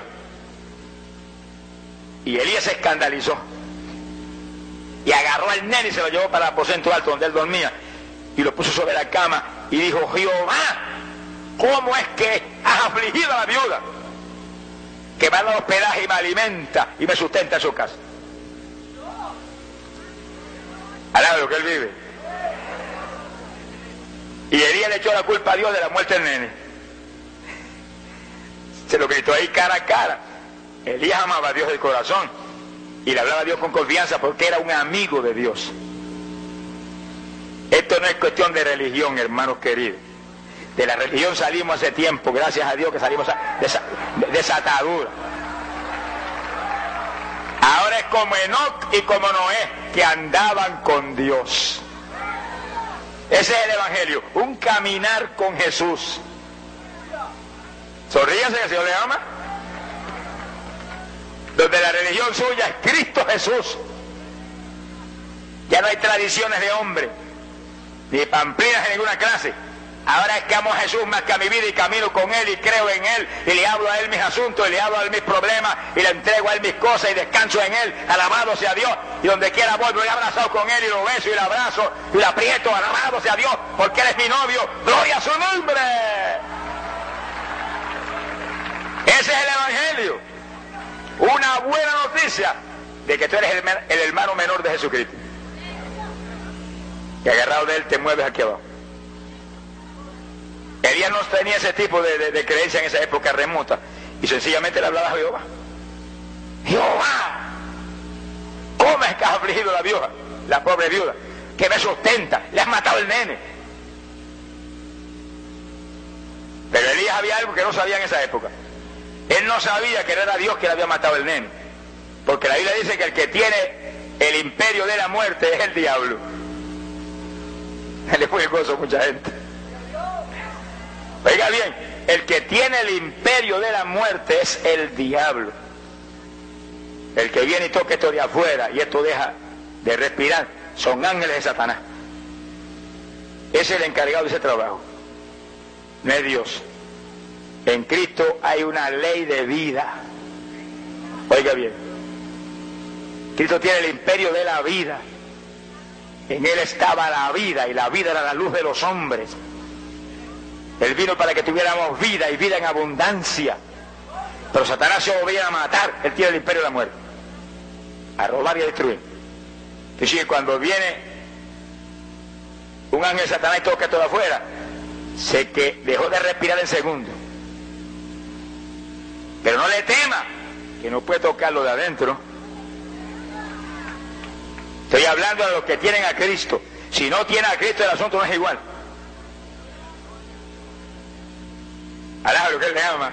Y Elías se escandalizó. Y agarró al nene y se lo llevó para el aposento alto donde él dormía. Y lo puso sobre la cama y dijo, Jehová, ¿cómo es que has afligido a la viuda? Que me ha dado hospedaje y me alimenta y me sustenta en su casa. Alaba lo que él vive. Y Elías le echó la culpa a Dios de la muerte del nene. Se lo gritó ahí cara a cara. Elías amaba a Dios del corazón y le hablaba a Dios con confianza porque era un amigo de Dios. Esto no es cuestión de religión, hermanos queridos. De la religión salimos hace tiempo, gracias a Dios que salimos de esa, de esa atadura. Ahora es como Enoc y como Noé, que andaban con Dios. Ese es el Evangelio, un caminar con Jesús. Sonríase que el Señor le ama. Donde la religión suya es Cristo Jesús. Ya no hay tradiciones de hombre, ni pamplinas de ninguna clase. Ahora es que amo a Jesús más que a mi vida y camino con Él y creo en Él y le hablo a Él mis asuntos y le hablo a Él mis problemas y le entrego a Él mis cosas y descanso en Él, alabado sea Dios, y donde quiera voy, voy abrazado con Él y lo beso y lo abrazo y lo aprieto, alabado sea Dios, porque Él es mi novio, gloria a su nombre. Ese es el Evangelio, una buena noticia de que tú eres el, el hermano menor de Jesucristo, que agarrado de Él te mueves aquí abajo. Elías no tenía ese tipo de, de, de creencia en esa época remota y sencillamente le hablaba a Jehová. Jehová, ¿cómo es que has afligido a la viuda, la pobre viuda, que me sustenta? Le has matado el nene. Pero Elías había algo que no sabía en esa época. Él no sabía que no era Dios que le había matado el nene, porque la Biblia dice que el que tiene el imperio de la muerte es el diablo. Le fue el gozo a mucha gente. Oiga bien, el que tiene el imperio de la muerte es el diablo. El que viene y toca esto de afuera y esto deja de respirar, son ángeles de Satanás. Ese es el encargado de ese trabajo, no es Dios. En Cristo hay una ley de vida. Oiga bien, Cristo tiene el imperio de la vida. En Él estaba la vida y la vida era la luz de los hombres. Él vino para que tuviéramos vida y vida en abundancia. Pero Satanás se volvía a matar. Él tiene el imperio de la muerte, a robar y a destruir. Entonces cuando viene un ángel de Satanás y toca todo afuera, sé que dejó de respirar en segundo. Pero no le tema, que no puede tocarlo de adentro. Estoy hablando de los que tienen a Cristo. Si no tiene a Cristo, el asunto no es igual. Alaba lo que Él le ama.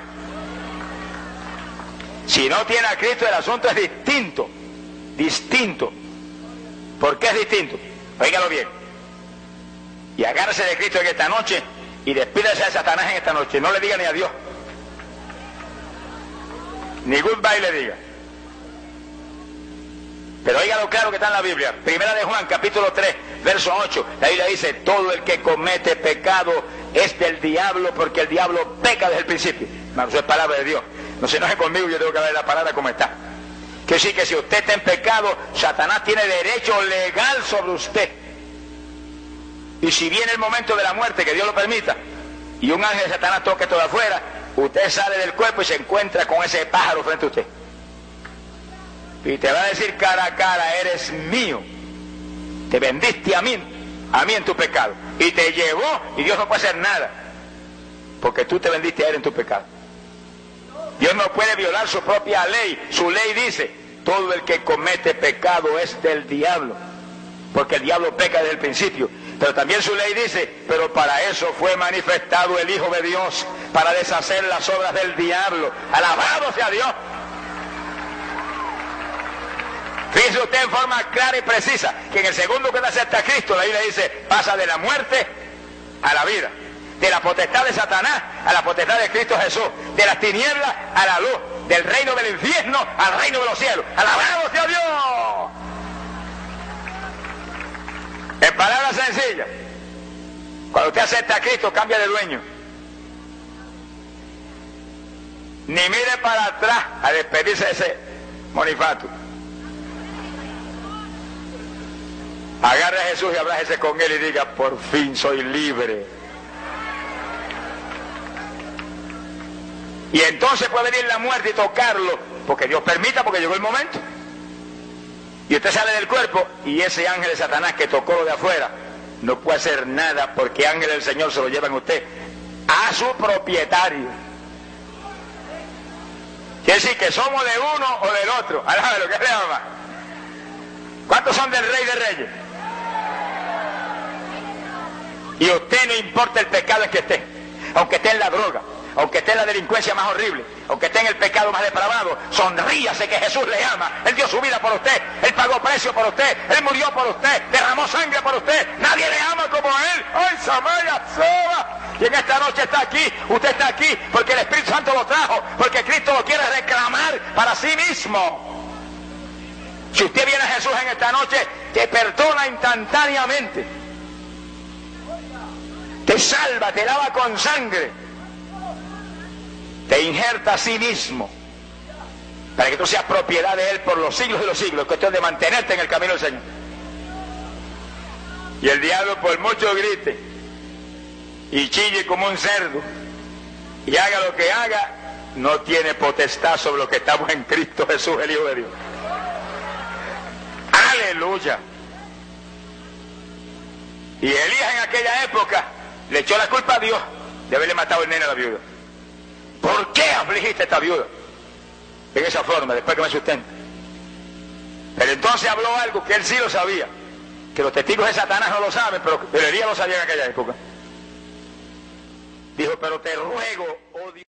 Si no tiene a Cristo, el asunto es distinto. Distinto. ¿Por qué es distinto? Óigalo bien. Y agárrese de Cristo en esta noche y despídase de Satanás en esta noche. No le diga ni a Dios, ni goodbye le diga. Pero oiga lo claro que está en la Biblia. Primera de Juan, capítulo tres, verso ocho. La Biblia dice, todo el que comete pecado es del diablo, porque el diablo peca desde el principio. No, eso es palabra de Dios. No se enoje conmigo, yo tengo que ver la palabra como está. Que sí, que si usted está en pecado, Satanás tiene derecho legal sobre usted. Y si viene el momento de la muerte, que Dios lo permita, y un ángel de Satanás toque todo afuera, usted sale del cuerpo y se encuentra con ese pájaro frente a usted. Y te va a decir cara a cara, eres mío. Te vendiste a mí, a mí en tu pecado. Y te llevó, y Dios no puede hacer nada. Porque tú te vendiste a él en tu pecado. Dios no puede violar su propia ley. Su ley dice, todo el que comete pecado es del diablo. Porque el diablo peca desde el principio. Pero también su ley dice, pero para eso fue manifestado el Hijo de Dios, para deshacer las obras del diablo. Alabado sea Dios. Fíjese usted en forma clara y precisa que en el segundo que acepta a Cristo, la Biblia dice, pasa de la muerte a la vida, de la potestad de Satanás a la potestad de Cristo Jesús, de las tinieblas a la luz, del reino del infierno al reino de los cielos. ¡Alabado sea Dios! En palabras sencillas, cuando usted acepta a Cristo, cambia de dueño. Ni mire para atrás a despedirse de ese monifato. Agarre a Jesús y abrájese con él y diga, por fin soy libre. Y entonces puede venir la muerte y tocarlo, porque Dios permita, porque llegó el momento. Y usted sale del cuerpo y ese ángel de Satanás que tocó lo de afuera no puede hacer nada, porque ángel del Señor se lo llevan usted a su propietario. Quiere decir que somos de uno o del otro. Alábalo, ¿qué le llama? ¿Cuántos son del Rey de Reyes? Y usted, no importa el pecado en que esté, aunque esté en la droga, aunque esté en la delincuencia más horrible, aunque esté en el pecado más depravado, sonríase que Jesús le ama. Él dio su vida por usted, Él pagó precio por usted, Él murió por usted, derramó sangre por usted. Nadie le ama como Él. ¡Ay, Samaya Soba! Y en esta noche está aquí, usted está aquí porque el Espíritu Santo lo trajo, porque Cristo lo quiere reclamar para sí mismo. Si usted viene a Jesús en esta noche, te perdona instantáneamente, te salva, te lava con sangre, te injerta a sí mismo, para que tú seas propiedad de Él por los siglos de los siglos. Es cuestión de mantenerte en el camino del Señor. Y el diablo, por mucho grite y chille como un cerdo y haga lo que haga, no tiene potestad sobre lo que estamos en Cristo Jesús, el Hijo de Dios. Aleluya. Y Elías en aquella época le echó la culpa a Dios de haberle matado el nene a la viuda. ¿Por qué afligiste a esta viuda? En esa forma, después que me sustenta. Pero entonces habló algo que él sí lo sabía, que los testigos de Satanás no lo saben, pero Elías lo sabía en aquella época. Dijo, pero te ruego, oh Dios.